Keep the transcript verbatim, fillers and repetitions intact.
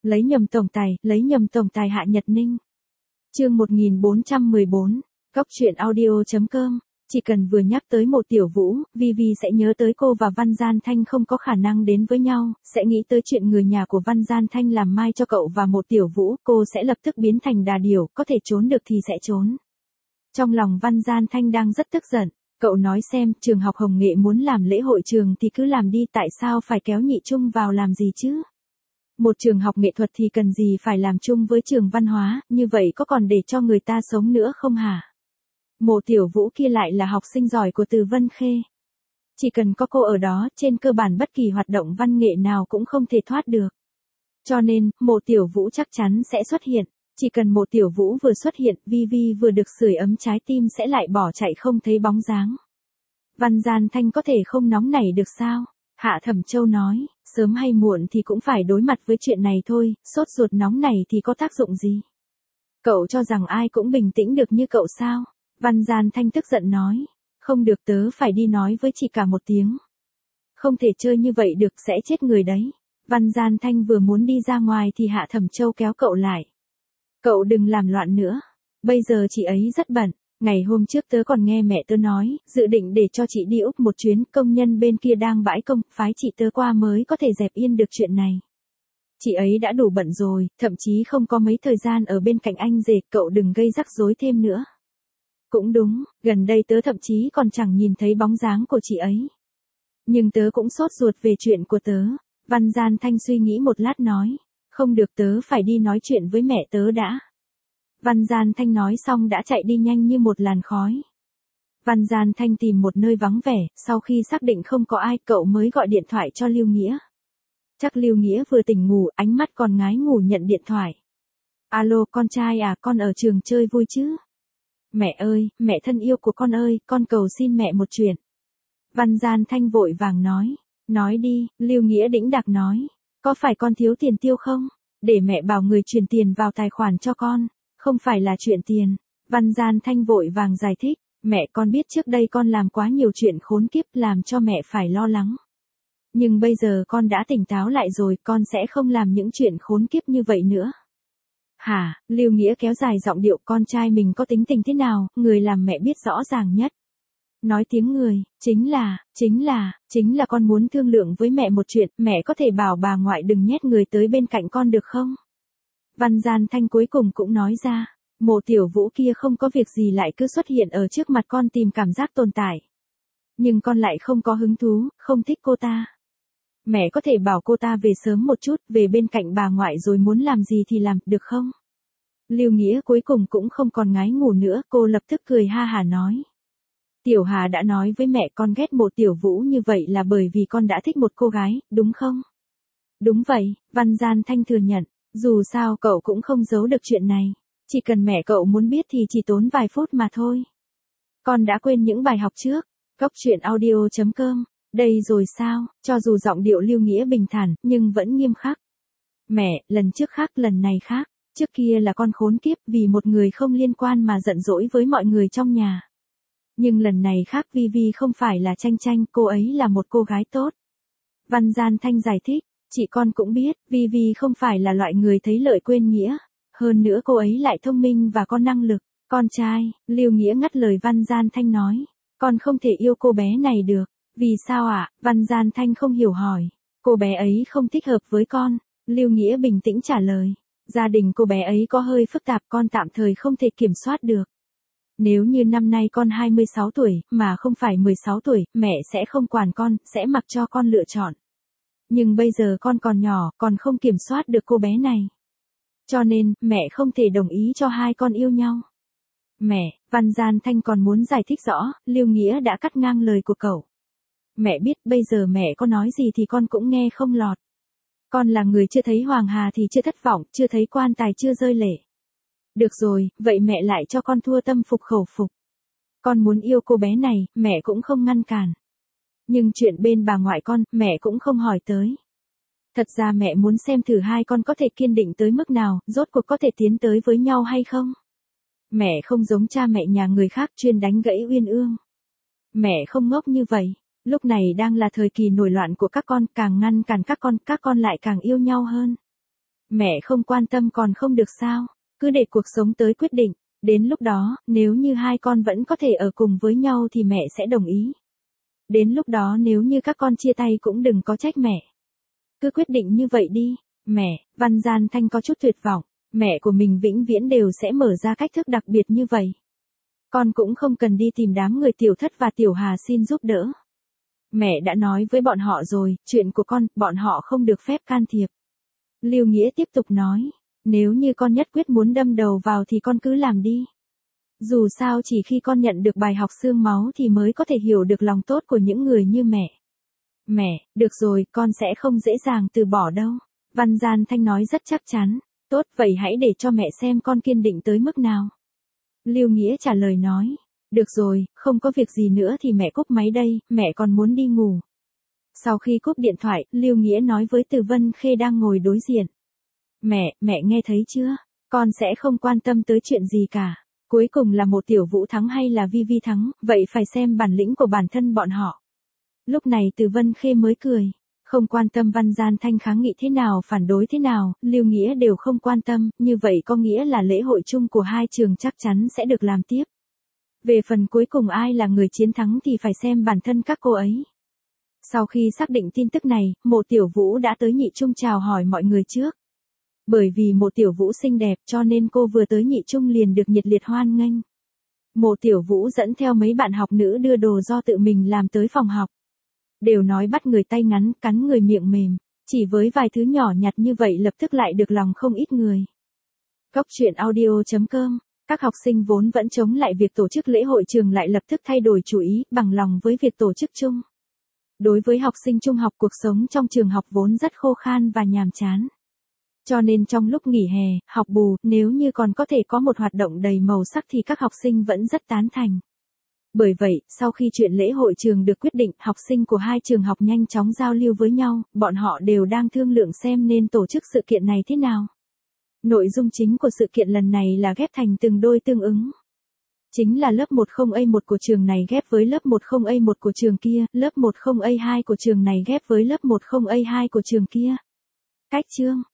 Lấy nhầm tổng tài, lấy nhầm tổng tài Hạ Nhật Ninh. Chương một nghìn bốn trăm mười bốn, Cóc truyện audio chấm com. Chỉ cần vừa nhắc tới Mộ Tiểu Vũ, Vivi sẽ nhớ tới cô và Văn Gian Thanh không có khả năng đến với nhau, sẽ nghĩ tới chuyện người nhà của Văn Gian Thanh làm mai cho cậu và Mộ Tiểu Vũ, cô sẽ lập tức biến thành đà điểu, có thể trốn được thì sẽ trốn. Trong lòng Văn Gian Thanh đang rất tức giận, cậu nói xem, trường học Hồng Nghệ muốn làm lễ hội trường thì cứ làm đi, tại sao phải kéo Nhị Trung vào làm gì chứ? Một trường học nghệ thuật thì cần gì phải làm chung với trường văn hóa, như vậy có còn để cho người ta sống nữa không hả? Mộ Tiểu Vũ kia lại là học sinh giỏi của Từ Vân Khê. Chỉ cần có cô ở đó, trên cơ bản bất kỳ hoạt động văn nghệ nào cũng không thể thoát được. Cho nên, Mộ Tiểu Vũ chắc chắn sẽ xuất hiện. Chỉ cần Mộ Tiểu Vũ vừa xuất hiện, Vivi vừa được sưởi ấm trái tim sẽ lại bỏ chạy không thấy bóng dáng. Văn Gian Thanh có thể không nóng nảy được sao? Hạ Thẩm Châu nói, sớm hay muộn thì cũng phải đối mặt với chuyện này thôi, sốt ruột nóng này thì có tác dụng gì? Cậu cho rằng ai cũng bình tĩnh được như cậu sao? Văn Gian Thanh tức giận nói, không được, tớ phải đi nói với chị cả một tiếng. Không thể chơi như vậy được, sẽ chết người đấy. Văn Gian Thanh vừa muốn đi ra ngoài thì Hạ Thẩm Châu kéo cậu lại. Cậu đừng làm loạn nữa, bây giờ chị ấy rất bận. Ngày hôm trước tớ còn nghe mẹ tớ nói, dự định để cho chị đi Úc một chuyến, công nhân bên kia đang bãi công, phái chị tớ qua mới có thể dẹp yên được chuyện này. Chị ấy đã đủ bận rồi, thậm chí không có mấy thời gian ở bên cạnh anh rể, cậu đừng gây rắc rối thêm nữa. Cũng đúng, gần đây tớ thậm chí còn chẳng nhìn thấy bóng dáng của chị ấy. Nhưng tớ cũng sốt ruột về chuyện của tớ. Văn Gian Thanh suy nghĩ một lát nói, không được, tớ phải đi nói chuyện với mẹ tớ đã. Văn Gian Thanh nói xong đã chạy đi nhanh như một làn khói. Văn Gian Thanh tìm một nơi vắng vẻ, sau khi xác định không có ai, cậu mới gọi điện thoại cho Lưu Nghĩa. Chắc Lưu Nghĩa vừa tỉnh ngủ, ánh mắt còn ngái ngủ nhận điện thoại. Alo, con trai à, con ở trường chơi vui chứ? Mẹ ơi, mẹ thân yêu của con ơi, con cầu xin mẹ một chuyện. Văn Gian Thanh vội vàng nói, nói đi, Lưu Nghĩa đĩnh đạc nói, có phải con thiếu tiền tiêu không? Để mẹ bảo người chuyển tiền vào tài khoản cho con. Không phải là chuyện tiền. Văn Gian Thanh vội vàng giải thích, mẹ con biết trước đây con làm quá nhiều chuyện khốn kiếp làm cho mẹ phải lo lắng. Nhưng bây giờ con đã tỉnh táo lại rồi, con sẽ không làm những chuyện khốn kiếp như vậy nữa. Hả? Lưu Nghĩa kéo dài giọng điệu, con trai mình có tính tình thế nào, người làm mẹ biết rõ ràng nhất. Nói tiếng người, chính là, chính là, chính là con muốn thương lượng với mẹ một chuyện, mẹ có thể bảo bà ngoại đừng nhét người tới bên cạnh con được không? Văn Gian Thanh cuối cùng cũng nói ra, Mộ Tiểu Vũ kia không có việc gì lại cứ xuất hiện ở trước mặt con tìm cảm giác tồn tại. Nhưng con lại không có hứng thú, không thích cô ta. Mẹ có thể bảo cô ta về sớm một chút, về bên cạnh bà ngoại rồi muốn làm gì thì làm, được không? Lưu Nghĩa cuối cùng cũng không còn ngái ngủ nữa, cô lập tức cười ha hả nói. Tiểu Hà đã nói với mẹ con ghét Mộ Tiểu Vũ như vậy là bởi vì con đã thích một cô gái, đúng không? Đúng vậy, Văn Gian Thanh thừa nhận. Dù sao cậu cũng không giấu được chuyện này. Chỉ cần mẹ cậu muốn biết thì chỉ tốn vài phút mà thôi. Con đã quên những bài học trước. Cóc truyện audio chấm com. Đây rồi sao? Cho dù giọng điệu Lưu Nghĩa bình thản, nhưng vẫn nghiêm khắc. Mẹ, lần trước khác, lần này khác. Trước kia là con khốn kiếp vì một người không liên quan mà giận dỗi với mọi người trong nhà. Nhưng lần này khác, Vivi không phải là Tranh Tranh, cô ấy là một cô gái tốt. Văn Gian Thanh giải thích. Chị con cũng biết, Vivi không phải là loại người thấy lợi quên nghĩa. Hơn nữa cô ấy lại thông minh và có năng lực. Con trai, Lưu Nghĩa ngắt lời Văn Gian Thanh nói. Con không thể yêu cô bé này được. Vì sao ạ? À? Văn Gian Thanh không hiểu hỏi. Cô bé ấy không thích hợp với con. Lưu Nghĩa bình tĩnh trả lời. Gia đình cô bé ấy có hơi phức tạp, con tạm thời không thể kiểm soát được. Nếu như năm nay con hai mươi sáu tuổi, mà không phải mười sáu tuổi, mẹ sẽ không quản con, sẽ mặc cho con lựa chọn. Nhưng bây giờ con còn nhỏ, còn không kiểm soát được cô bé này. Cho nên, mẹ không thể đồng ý cho hai con yêu nhau. Mẹ, Văn Gian Thanh còn muốn giải thích rõ, Lưu Nghĩa đã cắt ngang lời của cậu. Mẹ biết bây giờ mẹ có nói gì thì con cũng nghe không lọt. Con là người chưa thấy Hoàng Hà thì chưa thất vọng, chưa thấy quan tài chưa rơi lệ. Được rồi, vậy mẹ lại cho con thua tâm phục khẩu phục. Con muốn yêu cô bé này, mẹ cũng không ngăn cản. Nhưng chuyện bên bà ngoại con, mẹ cũng không hỏi tới. Thật ra mẹ muốn xem thử hai con có thể kiên định tới mức nào, rốt cuộc có thể tiến tới với nhau hay không. Mẹ không giống cha mẹ nhà người khác chuyên đánh gãy uyên ương. Mẹ không ngốc như vậy. Lúc này đang là thời kỳ nổi loạn của các con, càng ngăn cản các con, các con lại càng yêu nhau hơn. Mẹ không quan tâm còn không được sao, cứ để cuộc sống tới quyết định, đến lúc đó, nếu như hai con vẫn có thể ở cùng với nhau thì mẹ sẽ đồng ý. Đến lúc đó nếu như các con chia tay cũng đừng có trách mẹ. Cứ quyết định như vậy đi, mẹ. Văn Gian Thanh có chút tuyệt vọng, mẹ của mình vĩnh viễn đều sẽ mở ra cách thức đặc biệt như vậy. Con cũng không cần đi tìm đám người Tiểu Thất và Tiểu Hà xin giúp đỡ. Mẹ đã nói với bọn họ rồi, chuyện của con, bọn họ không được phép can thiệp. Lưu Nghĩa tiếp tục nói, nếu như con nhất quyết muốn đâm đầu vào thì con cứ làm đi. Dù sao chỉ khi con nhận được bài học xương máu thì mới có thể hiểu được lòng tốt của những người như mẹ. Mẹ, được rồi, con sẽ không dễ dàng từ bỏ đâu. Văn Gian Thanh nói rất chắc chắn. Tốt, vậy hãy để cho mẹ xem con kiên định tới mức nào. Lưu Nghĩa trả lời nói. Được rồi, không có việc gì nữa thì mẹ cúp máy đây, mẹ còn muốn đi ngủ. Sau khi cúp điện thoại, Lưu Nghĩa nói với Từ Vân Khê đang ngồi đối diện. Mẹ, mẹ nghe thấy chưa? Con sẽ không quan tâm tới chuyện gì cả. Cuối cùng là một Tiểu Vũ thắng hay là Vi Vi thắng, vậy phải xem bản lĩnh của bản thân bọn họ. Lúc này Từ Vân Khê mới cười. Không quan tâm Văn Gian Thanh kháng nghị thế nào, phản đối thế nào, Lưu Nghĩa đều không quan tâm, như vậy có nghĩa là lễ hội chung của hai trường chắc chắn sẽ được làm tiếp. Về phần cuối cùng ai là người chiến thắng thì phải xem bản thân các cô ấy. Sau khi xác định tin tức này, Mộ Tiểu Vũ đã tới nhị trung chào hỏi mọi người trước. Bởi vì Mộ Tiểu Vũ xinh đẹp cho nên cô vừa tới nhị trung liền được nhiệt liệt hoan nghênh. Mộ Tiểu Vũ dẫn theo mấy bạn học nữ đưa đồ do tự mình làm tới phòng học. Đều nói bắt người tay ngắn, cắn người miệng mềm. Chỉ với vài thứ nhỏ nhặt như vậy lập tức lại được lòng không ít người. Cốc truyện audio chấm com. Các học sinh vốn vẫn chống lại việc tổ chức lễ hội trường lại lập tức thay đổi chủ ý, bằng lòng với việc tổ chức chung. Đối với học sinh trung học, cuộc sống trong trường học vốn rất khô khan và nhàm chán. Cho nên trong lúc nghỉ hè, học bù, nếu như còn có thể có một hoạt động đầy màu sắc thì các học sinh vẫn rất tán thành. Bởi vậy, sau khi chuyện lễ hội trường được quyết định, học sinh của hai trường học nhanh chóng giao lưu với nhau, bọn họ đều đang thương lượng xem nên tổ chức sự kiện này thế nào. Nội dung chính của sự kiện lần này là ghép thành từng đôi tương ứng. Chính là lớp một không A một của trường này ghép với lớp một không A một của trường kia, lớp một không A hai của trường này ghép với lớp một không A hai của trường kia. Cách chương